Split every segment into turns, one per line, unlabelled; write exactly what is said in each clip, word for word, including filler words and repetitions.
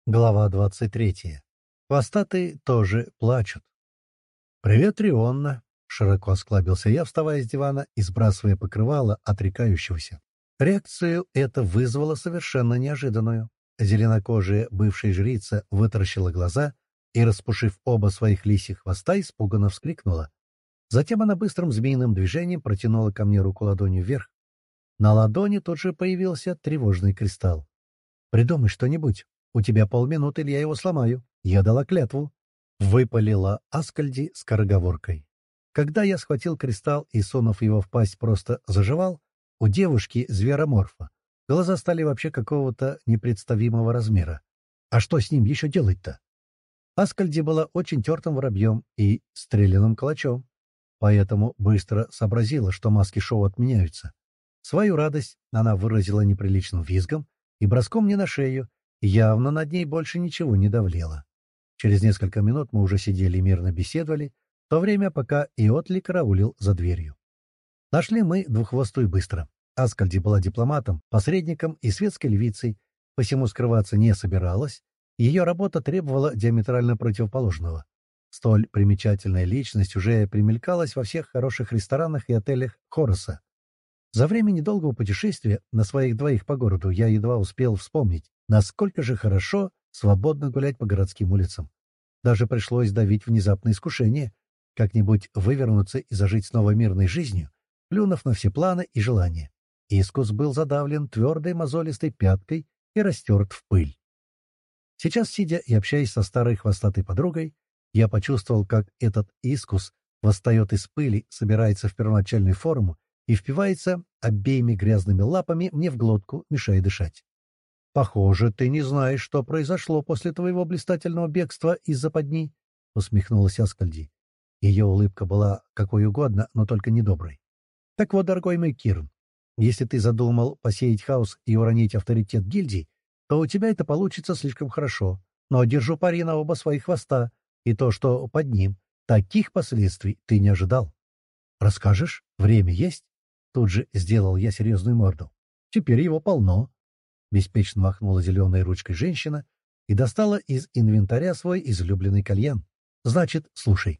Глава двадцать третья. Хвостатые тоже плачут. «Привет, Рионна!» — широко осклабился я, вставая с дивана и сбрасывая покрывало отрекающегося. Реакцию это вызвало совершенно неожиданную. Зеленокожая бывшая жрица вытаращила глаза и, распушив оба своих лисьих хвоста, испуганно вскрикнула. Затем она быстрым змеиным движением протянула ко мне руку ладонью вверх. На ладони тут же появился тревожный кристалл. «Придумай что-нибудь. У тебя полминуты, или я его сломаю. Я дала клятву». Выпалила Аскальди скороговоркой. Когда я схватил кристалл и, сунув его в пасть, просто заживал, у девушки звероморфа глаза стали вообще какого-то непредставимого размера. А что с ним еще делать-то? Аскальди была очень тертым воробьем и стреляным калачом, поэтому быстро сообразила, что маски шоу отменяются. Свою радость она выразила неприличным визгом и броском мне на шею, явно над ней больше ничего не давлело. Через несколько минут мы уже сидели и мирно беседовали, в то время, пока Иотли караулил за дверью. Нашли мы двуххвостую быстро. Аскальди была дипломатом, посредником и светской львицей, посему скрываться не собиралась, и ее работа требовала диаметрально противоположного. Столь примечательная личность уже примелькалась во всех хороших ресторанах и отелях Хороса. За время недолгого путешествия на своих двоих по городу я едва успел вспомнить, насколько же хорошо свободно гулять по городским улицам. Даже пришлось давить внезапное искушение, как-нибудь вывернуться и зажить снова мирной жизнью, плюнув на все планы и желания. Искус был задавлен твердой мозолистой пяткой и растерт в пыль. Сейчас, сидя и общаясь со старой хвостатой подругой, я почувствовал, как этот искус восстает из пыли, собирается в первоначальную форму и впивается обеими грязными лапами мне в глотку, мешая дышать. «Похоже, ты не знаешь, что произошло после твоего блистательного бегства из западни», — усмехнулась Аскальди. Ее улыбка была какой угодно, но только недоброй. «Так вот, дорогой мой Кирн, если ты задумал посеять хаос и уронить авторитет гильдии, то у тебя это получится слишком хорошо, но держу пари на оба своих хвоста, и то, что под ним, таких последствий ты не ожидал. Расскажешь? Время есть?» Тут же сделал я серьезную морду. «Теперь его полно». Беспечно махнула зеленой ручкой женщина и достала из инвентаря свой излюбленный кальян. «Значит, слушай.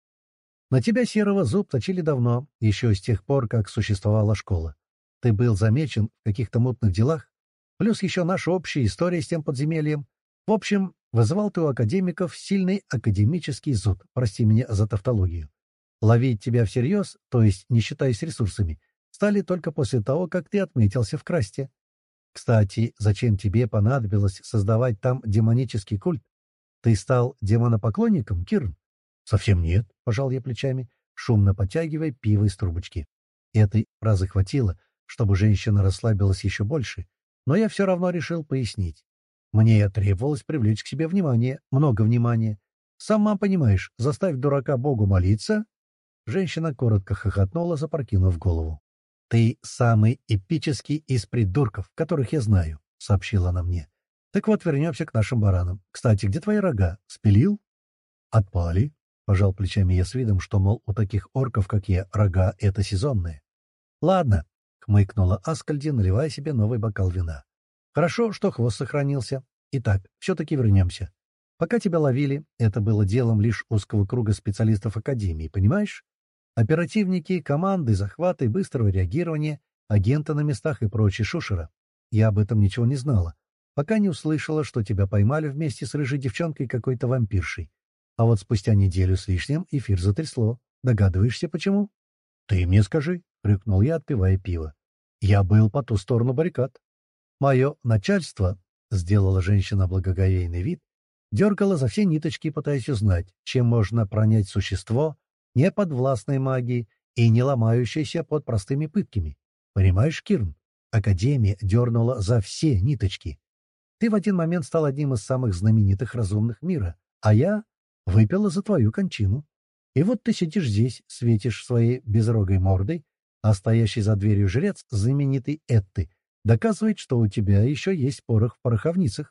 На тебя, Серого, зуб точили давно, еще с тех пор, как существовала школа. Ты был замечен в каких-то мутных делах, плюс еще наша общая история с тем подземельем. В общем, вызывал ты у академиков сильный академический зуд, прости меня за тавтологию. Ловить тебя всерьез, то есть не считаясь ресурсами, стали только после того, как ты отметился в Красте. Кстати, зачем тебе понадобилось создавать там демонический культ? Ты стал демонопоклонником, Кирн?» «Совсем нет», — пожал я плечами, шумно потягивая пиво из трубочки. Этой фразы хватило, чтобы женщина расслабилась еще больше, но я все равно решил пояснить. Мне требовалось привлечь к себе внимание, много внимания. Сама понимаешь, заставь дурака Богу молиться. Женщина коротко хохотнула, запрокинув голову. «Ты самый эпический из придурков, которых я знаю», — сообщила она мне. «Так вот, вернемся к нашим баранам. Кстати, где твои рога? Спилил?» «Отпали», — пожал плечами я с видом, что, мол, у таких орков, как я, рога — это сезонные. «Ладно», — хмыкнула Аскальди, наливая себе новый бокал вина. «Хорошо, что хвост сохранился. Итак, все-таки вернемся. Пока тебя ловили, это было делом лишь узкого круга специалистов Академии, понимаешь? Оперативники, команды, захваты, быстрого реагирования, агенты на местах и прочее шушера. Я об этом ничего не знала, пока не услышала, что тебя поймали вместе с рыжей девчонкой какой-то вампиршей. А вот спустя неделю с лишним эфир затрясло. Догадываешься, почему?» «Ты мне скажи», — рыкнул я, отпивая пиво. «Я был по ту сторону баррикад. Мое начальство», — сделала женщина благоговейный вид, дергала за все ниточки, пытаясь узнать, чем можно пронять существо, не подвластной магии и не ломающейся под простыми пытками. Понимаешь, Кирн, Академия дернула за все ниточки. Ты в один момент стал одним из самых знаменитых разумных мира, а я выпила за твою кончину. И вот ты сидишь здесь, светишь своей безрогой мордой, а стоящий за дверью жрец, знаменитый Этты, доказывает, что у тебя еще есть порох в пороховницах.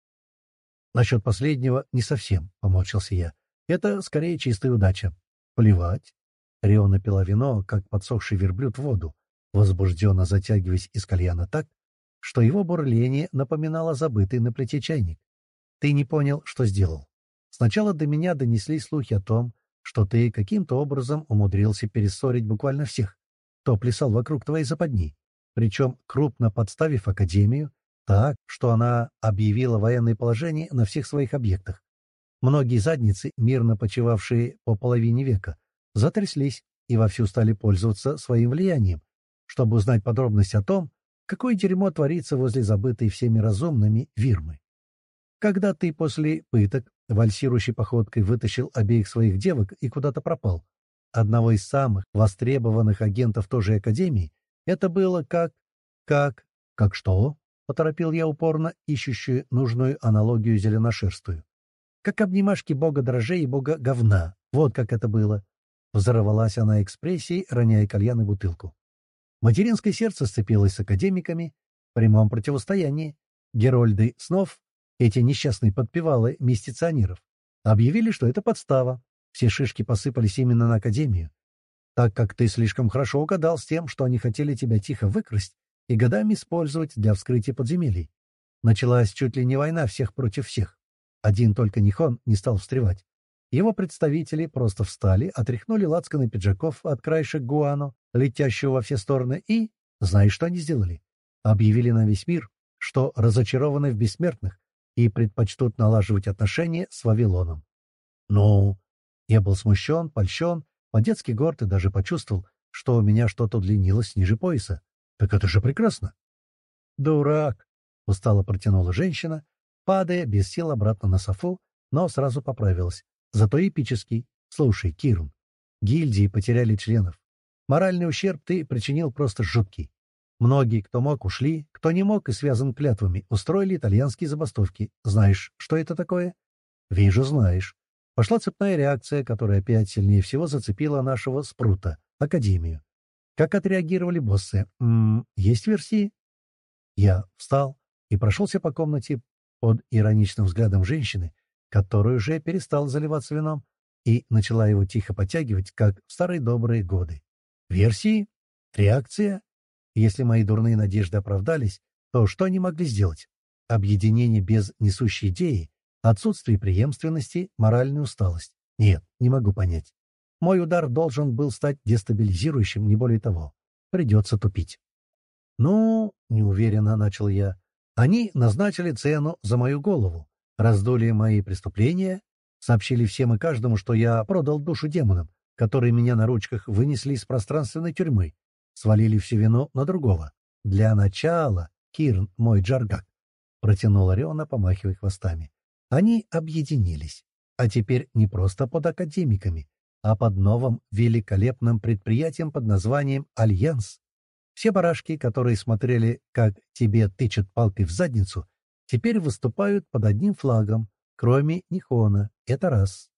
Насчет последнего не совсем, — поморщился я. Это скорее чистая удача. Плевать. Риона пила вино, как подсохший верблюд воду, возбужденно затягиваясь из кальяна так, что его бурление напоминало забытый на плите чайник. Ты не понял, что сделал. Сначала до меня донесли слухи о том, что ты каким-то образом умудрился перессорить буквально всех, кто плясал вокруг твоей западни, причем крупно подставив Академию так, что она объявила военное положение на всех своих объектах. Многие задницы, мирно почивавшие по половине века, затряслись и вовсю стали пользоваться своим влиянием, чтобы узнать подробности о том, какое дерьмо творится возле забытой всеми разумными Вирмы. Когда ты после пыток вальсирующей походкой вытащил обеих своих девок и куда-то пропал, одного из самых востребованных агентов той же Академии, это было как... как... как что? — поторопил я упорно, ищущую нужную аналогию зеленошерстую. Как обнимашки бога дрожжей и бога говна. Вот как это было. Взорвалась она экспрессией, роняя кальян и бутылку. Материнское сердце сцепилось с академиками в прямом противостоянии. Герольды снов, эти несчастные подпевалы мистиционеров, объявили, что это подстава. Все шишки посыпались именно на Академию, так как ты слишком хорошо угадал с тем, что они хотели тебя тихо выкрасть и годами использовать для вскрытия подземелий. Началась чуть ли не война всех против всех. Один только Нихон не стал встревать. Его представители просто встали, отряхнули лацканы пиджаков от краешек гуано, летящего во все стороны, и, знаешь, что они сделали? Объявили на весь мир, что разочарованы в бессмертных и предпочтут налаживать отношения с Вавилоном. Ну, я был смущен, польщен, по-детски горд и даже почувствовал, что у меня что-то удлинилось ниже пояса. Так это же прекрасно. «Дурак!» — устало протянула женщина, падая без сил обратно на софу, но сразу поправилась. Зато эпический. Слушай, Кирн, гильдии потеряли членов. Моральный ущерб ты причинил просто жуткий. Многие, кто мог, ушли, кто не мог и связан клятвами, устроили итальянские забастовки. Знаешь, что это такое? Вижу, знаешь. Пошла цепная реакция, которая опять сильнее всего зацепила нашего спрута, Академию. Как отреагировали боссы? М -м, есть версии? Я встал и прошелся по комнате под ироничным взглядом женщины, которая уже перестала заливаться вином и начала его тихо подтягивать, как в старые добрые годы. Версии? Реакция? Если мои дурные надежды оправдались, то что они могли сделать? Объединение без несущей идеи, отсутствие преемственности, моральная усталость. Нет, не могу понять. Мой удар должен был стать дестабилизирующим, не более того. Придется тупить. «Ну, — неуверенно начал я, — они назначили цену за мою голову, раздули мои преступления, сообщили всем и каждому, что я продал душу демонам, которые меня на ручках вынесли из пространственной тюрьмы, свалили всю вину на другого. Для начала, Кирн, мой Джаргак, — протянула Риона, помахивая хвостами. Они объединились, а теперь не просто под академиками, а под новым великолепным предприятием под названием «Альянс». Все барашки, которые смотрели, как тебе тычут палкой в задницу, теперь выступают под одним флагом, кроме Нихона. Это раз.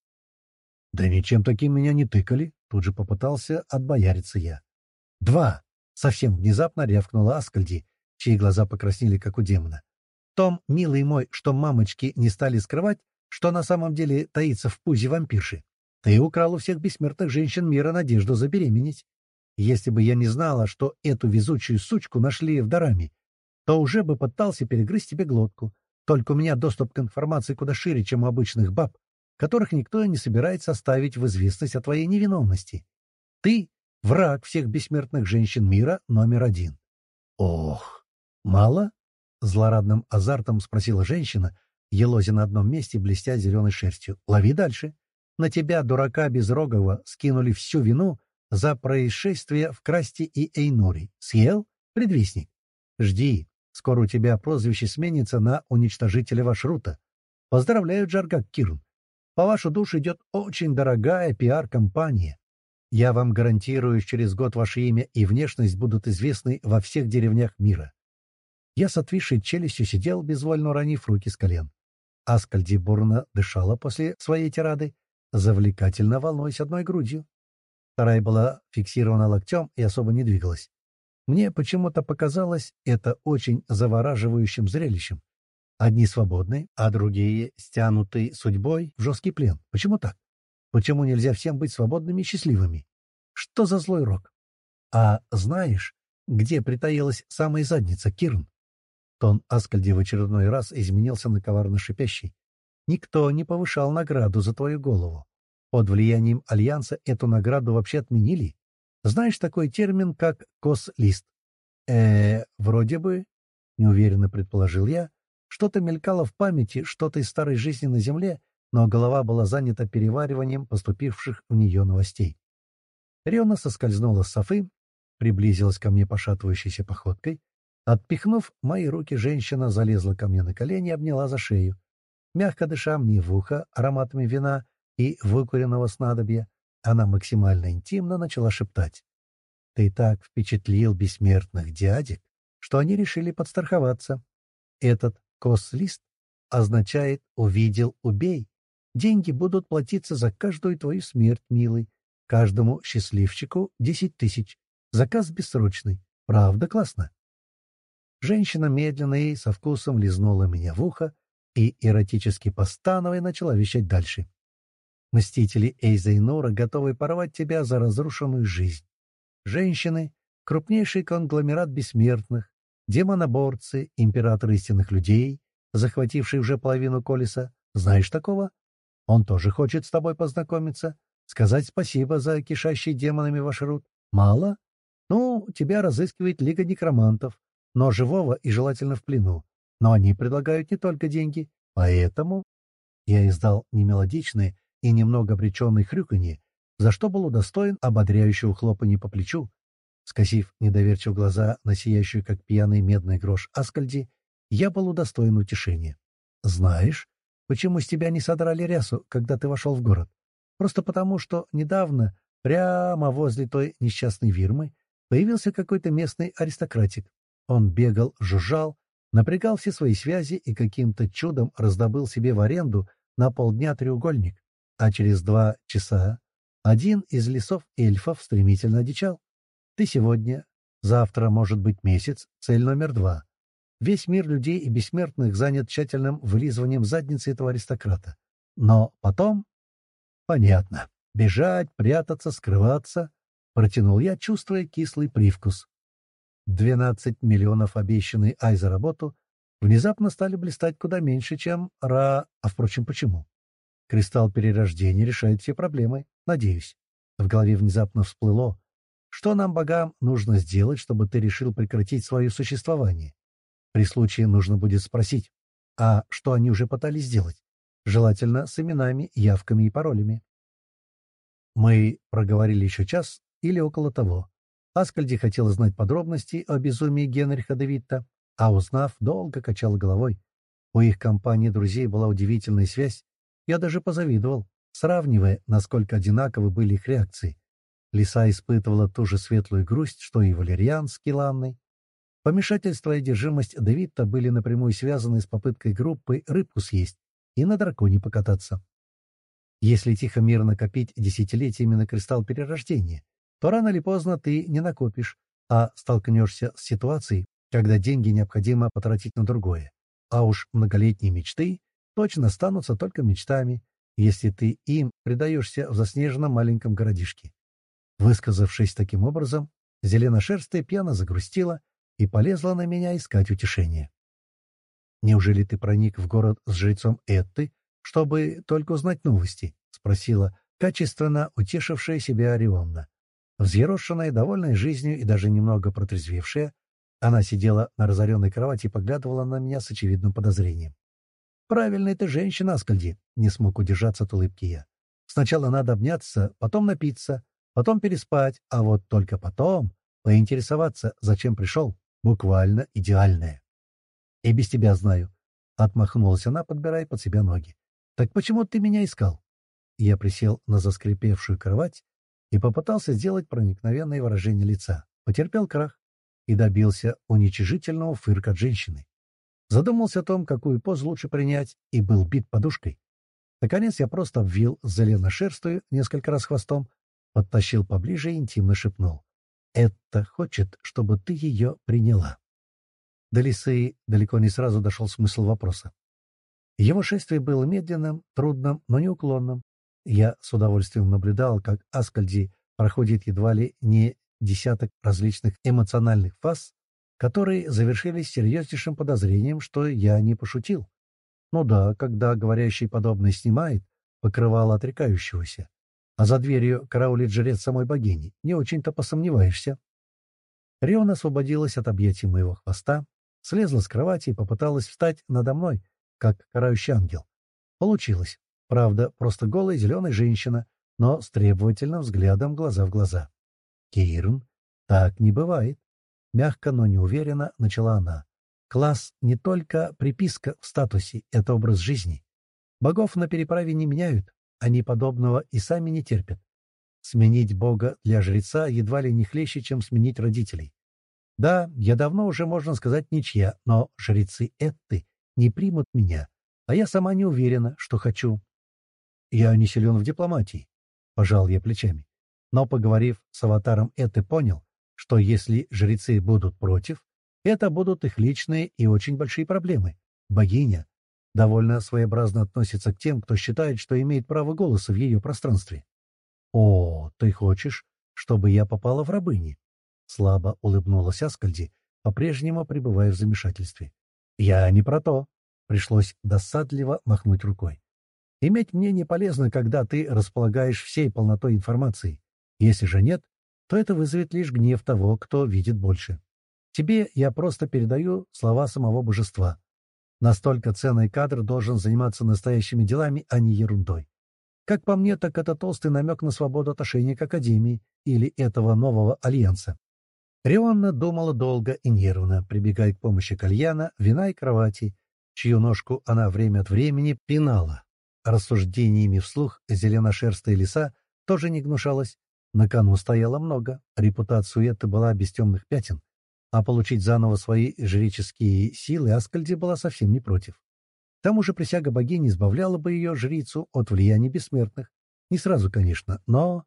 «Да ничем таким меня не тыкали», — тут же попытался отбояриться я. «Два!» — совсем внезапно рявкнула Аскальди, чьи глаза покраснели, как у демона. «Том, милый мой, что мамочки не стали скрывать, что на самом деле таится в пузе вампирши. Ты украл у всех бессмертных женщин мира надежду забеременеть. Если бы я не знала, что эту везучую сучку нашли в Дараме, то уже бы пытался перегрызть тебе глотку. Только у меня доступ к информации куда шире, чем у обычных баб, которых никто не собирается оставить в известность о твоей невиновности. Ты — враг всех бессмертных женщин мира номер один». «Ох, мало?» — злорадным азартом спросила женщина, елозя на одном месте, блестя зеленой шерстью. «Лови дальше. На тебя, дурака безрогого, скинули всю вину за происшествие в Красте и Эйнуре. Съел? Предвестник. Жди. Скоро у тебя прозвище сменится на уничтожителя Вашрута. Поздравляю, Джаргак Кирн. По вашу душу идет очень дорогая пиар-компания. Я вам гарантирую, через год ваше имя и внешность будут известны во всех деревнях мира». Я с отвисшей челюстью сидел, безвольно уронив руки с колен. Аскальди бурно дышала после своей тирады, завлекательно волнуясь одной грудью. Вторая была фиксирована локтем и особо не двигалась. Мне почему-то показалось это очень завораживающим зрелищем. Одни свободны, а другие стянуты судьбой в жесткий плен. Почему так? Почему нельзя всем быть свободными и счастливыми? Что за злой рок? А знаешь, где притаилась самая задница, Кирн? Тон Аскальди в очередной раз изменился на коварно шипящий. Никто не повышал награду за твою голову. Под влиянием Альянса эту награду вообще отменили. Знаешь такой термин, как кос-лист? э вроде бы, — неуверенно предположил я. Что-то мелькало в памяти, что-то из старой жизни на Земле, но голова была занята перевариванием поступивших в нее новостей. Риона соскользнула с софы, приблизилась ко мне пошатывающейся походкой. Отпихнув мои руки, женщина залезла ко мне на колени и обняла за шею. Мягко дыша мне в ухо ароматами вина и выкуренного снадобья, она максимально интимно начала шептать. «Ты так впечатлил бессмертных дядек, что они решили подстраховаться. Этот кос-лист означает «увидел, убей». Деньги будут платиться за каждую твою смерть, милый. Каждому счастливчику десять тысяч. Заказ бессрочный. Правда классно?» Женщина медленно и со вкусом лизнула меня в ухо и, эротически постановая, начала вещать дальше. «Мстители Эйза и Нора готовы порвать тебя за разрушенную жизнь. Женщины — крупнейший конгломерат бессмертных, демоноборцы, император истинных людей, захвативший уже половину Колеса. Знаешь такого? Он тоже хочет с тобой познакомиться, сказать спасибо за кишащий демонами ваш род. Мало? Ну, тебя разыскивает Лига Некромантов, но живого и желательно в плену. Но они предлагают не только деньги, поэтому...» Я издал немелодичное и немного обреченное хрюканье, за что был удостоен ободряющего хлопанья по плечу. Скосив недоверчиво глаза на сияющую, как пьяный медный грош Аскольди, я был удостоен утешения. «Знаешь, почему с тебя не содрали рясу, когда ты вошел в город? Просто потому, что недавно, прямо возле той несчастной Вирмы, появился какой-то местный аристократик. Он бегал, жужжал, напрягал все свои связи и каким-то чудом раздобыл себе в аренду на полдня треугольник, а через два часа один из лесов эльфов стремительно одичал. Ты сегодня, завтра, может быть, месяц, цель номер два. Весь мир людей и бессмертных занят тщательным вылизыванием задницы этого аристократа. Но потом... Понятно. Бежать, прятаться, скрываться. Протянул я, чувствуя кислый привкус. Двенадцать миллионов, обещанные Ай за работу, внезапно стали блистать куда меньше, чем Ра... А, впрочем, почему? Кристалл перерождения решает все проблемы, надеюсь. В голове внезапно всплыло. Что нам, богам, нужно сделать, чтобы ты решил прекратить свое существование? При случае нужно будет спросить, а что они уже пытались сделать? Желательно с именами, явками и паролями. Мы проговорили еще час или около того. Аскольди хотела знать подробности о безумии Генриха де Витта, а узнав, долго качала головой. У их компании друзей была удивительная связь. Я даже позавидовал, сравнивая, насколько одинаковы были их реакции. Лиса испытывала ту же светлую грусть, что и Валериан с Киланной. Помешательство и одержимость де Витта были напрямую связаны с попыткой группы рыбку съесть и на драконе покататься. Если тихо-мирно копить десятилетиями на кристалл перерождения, то рано или поздно ты не накопишь, а столкнешься с ситуацией, когда деньги необходимо потратить на другое. А уж многолетние мечты точно останутся только мечтами, если ты им предаешься в заснеженном маленьком городишке. Высказавшись таким образом, зеленошерстая пьяно загрустила и полезла на меня искать утешение. «Неужели ты проник в город с жрецом Этты, чтобы только узнать новости?» — спросила качественно утешившая себя Орионна. Взъерошенная, довольная жизнью и даже немного протрезвевшая, она сидела на разоренной кровати и поглядывала на меня с очевидным подозрением. «Правильная ты женщина, Аскольди», — не смог удержаться от улыбки я. «Сначала надо обняться, потом напиться, потом переспать, а вот только потом поинтересоваться, зачем пришел, буквально идеальное». «И без тебя знаю», — отмахнулась она, подбирая под себя ноги. «Так почему ты меня искал?» Я присел на заскрипевшую кровать и попытался сделать проникновенное выражение лица. Потерпел крах и добился уничижительного фырка от женщины. Задумался о том, какую позу лучше принять, и был бит подушкой. Наконец я просто обвил зеленошерстую несколько раз хвостом, подтащил поближе и интимно шепнул. «Это хочет, чтобы ты ее приняла». До лисы далеко не сразу дошел смысл вопроса. Его шествие было медленным, трудным, но неуклонным. Я с удовольствием наблюдал, как Аскольди проходит едва ли не десяток различных эмоциональных фаз, которые завершились серьезнейшим подозрением, что я не пошутил. Ну да, когда говорящий подобное снимает покрывало отрекающегося, а за дверью караулит жрец самой богини, не очень-то посомневаешься. Риона освободилась от объятий моего хвоста, слезла с кровати и попыталась встать надо мной, как карающий ангел. Получилось. Правда, просто голая зеленая женщина, но с требовательным взглядом глаза в глаза. «Кирн, так не бывает», — мягко, но неуверенно начала она. «Класс — не только приписка в статусе, это образ жизни. Богов на переправе не меняют, они подобного и сами не терпят. Сменить бога для жреца едва ли не хлеще, чем сменить родителей. Да, я давно уже, можно сказать, ничья, но жрецы Этты не примут меня, а я сама не уверена, что хочу. Я не силен в дипломатии, — пожал я плечами. Но, поговорив с аватаром Этты, понял, что если жрецы будут против, это будут их личные и очень большие проблемы. Богиня довольно своеобразно относится к тем, кто считает, что имеет право голоса в ее пространстве. «О, ты хочешь, чтобы я попала в рабыни?» Слабо улыбнулась Аскальди, по-прежнему пребывая в замешательстве. «Я не про то». Пришлось досадливо махнуть рукой. «Иметь мнение полезно, когда ты располагаешь всей полнотой информации. Если же нет, то это вызовет лишь гнев того, кто видит больше. Тебе я просто передаю слова самого божества. Настолько ценный кадр должен заниматься настоящими делами, а не ерундой. Как по мне, так это толстый намек на свободу отношений к Академии или этого нового альянса». Рионна думала долго и нервно, прибегая к помощи кальяна, вина и кровати, чью ножку она время от времени пинала. Рассуждениями вслух зеленошерстая лиса тоже не гнушалась. На кону стояло много, репутация Уэтты была без темных пятен, а получить заново свои жреческие силы Аскальди была совсем не против. К тому же присяга богини избавляла бы ее, жрицу, от влияния бессмертных. Не сразу, конечно, но...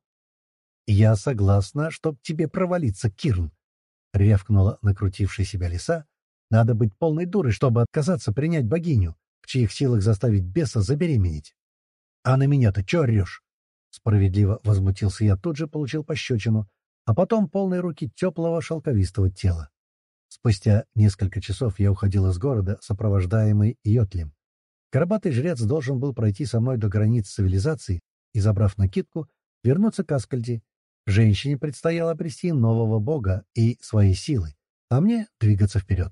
«Я согласна, чтоб тебе провалиться, Кирн!» — рявкнула накрутившая себя лиса. «Надо быть полной дурой, чтобы отказаться принять богиню, в чьих силах заставить беса забеременеть. А на меня-то чё орёшь?» Справедливо возмутился я, тут же получил пощечину, а потом полные руки теплого шелковистого тела. Спустя несколько часов я уходил из города, сопровождаемый Йотлем. Горбатый жрец должен был пройти со мной до границ цивилизации и, забрав накидку, вернуться к Аскальди. Женщине предстояло обрести нового бога и свои силы, а мне двигаться вперед.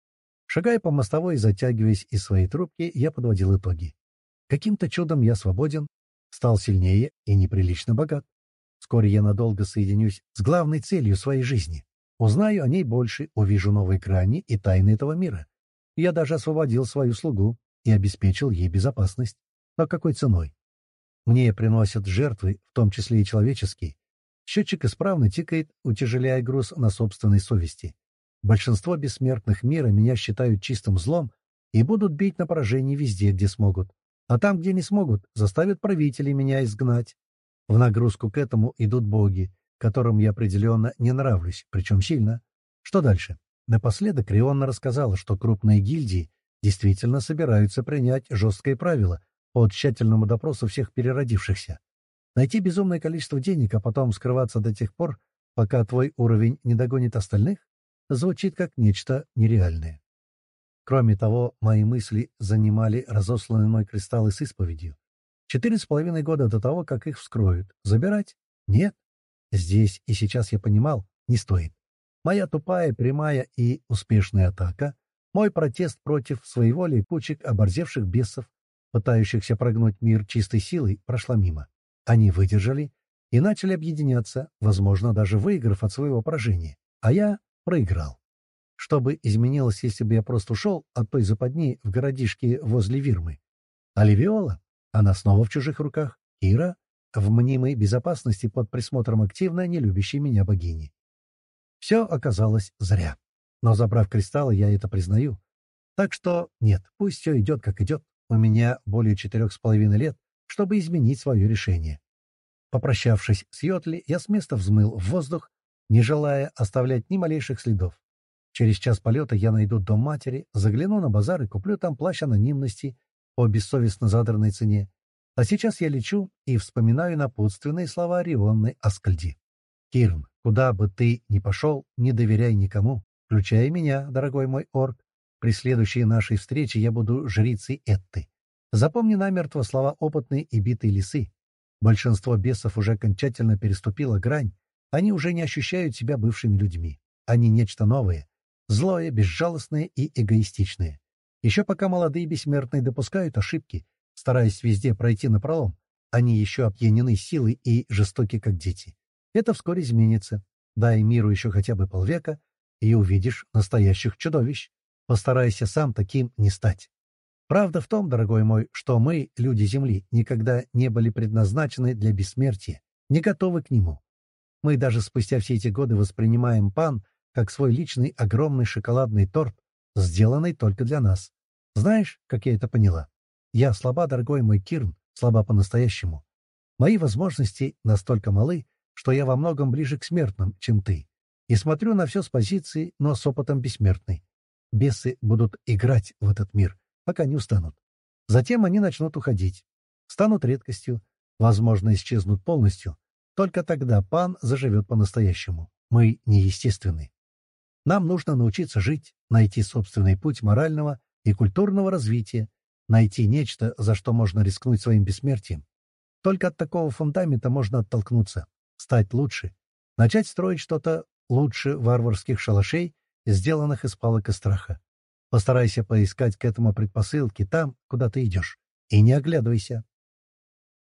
Шагая по мостовой и затягиваясь из своей трубки, я подводил итоги. Каким-то чудом я свободен, стал сильнее и неприлично богат. Вскоре я надолго соединюсь с главной целью своей жизни. Узнаю о ней больше, увижу новые грани и тайны этого мира. Я даже освободил свою слугу и обеспечил ей безопасность. Но какой ценой? Мне приносят жертвы, в том числе и человеческие. Счетчик исправно тикает, утяжеляя груз на собственной совести. Большинство бессмертных мира меня считают чистым злом и будут бить на поражение везде, где смогут. А там, где не смогут, заставят правителей меня изгнать. В нагрузку к этому идут боги, которым я определенно не нравлюсь, причем сильно. Что дальше? Напоследок Рионна рассказала, что крупные гильдии действительно собираются принять жесткое правило по тщательному допросу всех переродившихся. Найти безумное количество денег, а потом скрываться до тех пор, пока твой уровень не догонит остальных, звучит как нечто нереальное. Кроме того, мои мысли занимали разосланные мной кристаллы с исповедью. Четыре с половиной года до того, как их вскроют. Забирать? Нет. Здесь и сейчас я понимал, не стоит. Моя тупая, прямая и успешная атака, мой протест против своеволия кучек оборзевших бесов, пытающихся прогнуть мир чистой силой, прошла мимо. Они выдержали и начали объединяться, возможно, даже выиграв от своего поражения. А я проиграл. Что бы изменилось, если бы я просто ушел от той западни в городишке возле Вирмы? Оливиола? Она снова в чужих руках. Кира? В мнимой безопасности под присмотром активно не любящей меня богини. Все оказалось зря. Но, забрав кристаллы, я это признаю. Так что нет, пусть все идет, как идет. У меня более четырех с половиной лет, чтобы изменить свое решение. Попрощавшись с Йотли, я с места взмыл в воздух, не желая оставлять ни малейших следов. Через час полета я найду дом матери, загляну на базар и куплю там плащ анонимности по бессовестно задранной цене. А сейчас я лечу и вспоминаю напутственные слова Рионны Аскальди. «Кирн, куда бы ты ни пошел, не доверяй никому, включая меня, дорогой мой орк. При следующей нашей встрече я буду жрицей Этты. Запомни намертво слова опытной и битой лисы. Большинство бесов уже окончательно переступило грань, они уже не ощущают себя бывшими людьми. Они нечто новое, злое, безжалостное и эгоистичное. Еще пока молодые бессмертные допускают ошибки, стараясь везде пройти напролом, они еще опьянены силой и жестоки, как дети. Это вскоре изменится. Дай миру еще хотя бы полвека, и увидишь настоящих чудовищ. Постарайся сам таким не стать. Правда в том, дорогой мой, что мы, люди Земли, никогда не были предназначены для бессмертия, не готовы к нему. Мы даже спустя все эти годы воспринимаем пан как свой личный огромный шоколадный торт, сделанный только для нас. Знаешь, как я это поняла? Я слаба, дорогой мой Кирн, слаба по-настоящему. Мои возможности настолько малы, что я во многом ближе к смертным, чем ты. И смотрю на все с позиции, но с опытом бессмертной. Бесы будут играть в этот мир, пока не устанут. Затем они начнут уходить. Станут редкостью, возможно, исчезнут полностью. Только тогда пан заживет по-настоящему. Мы неестественны. Нам нужно научиться жить, найти собственный путь морального и культурного развития, найти нечто, за что можно рискнуть своим бессмертием. Только от такого фундамента можно оттолкнуться, стать лучше, начать строить что-то лучше варварских шалашей, сделанных из палок и страха. Постарайся поискать к этому предпосылки там, куда ты идешь, и не оглядывайся.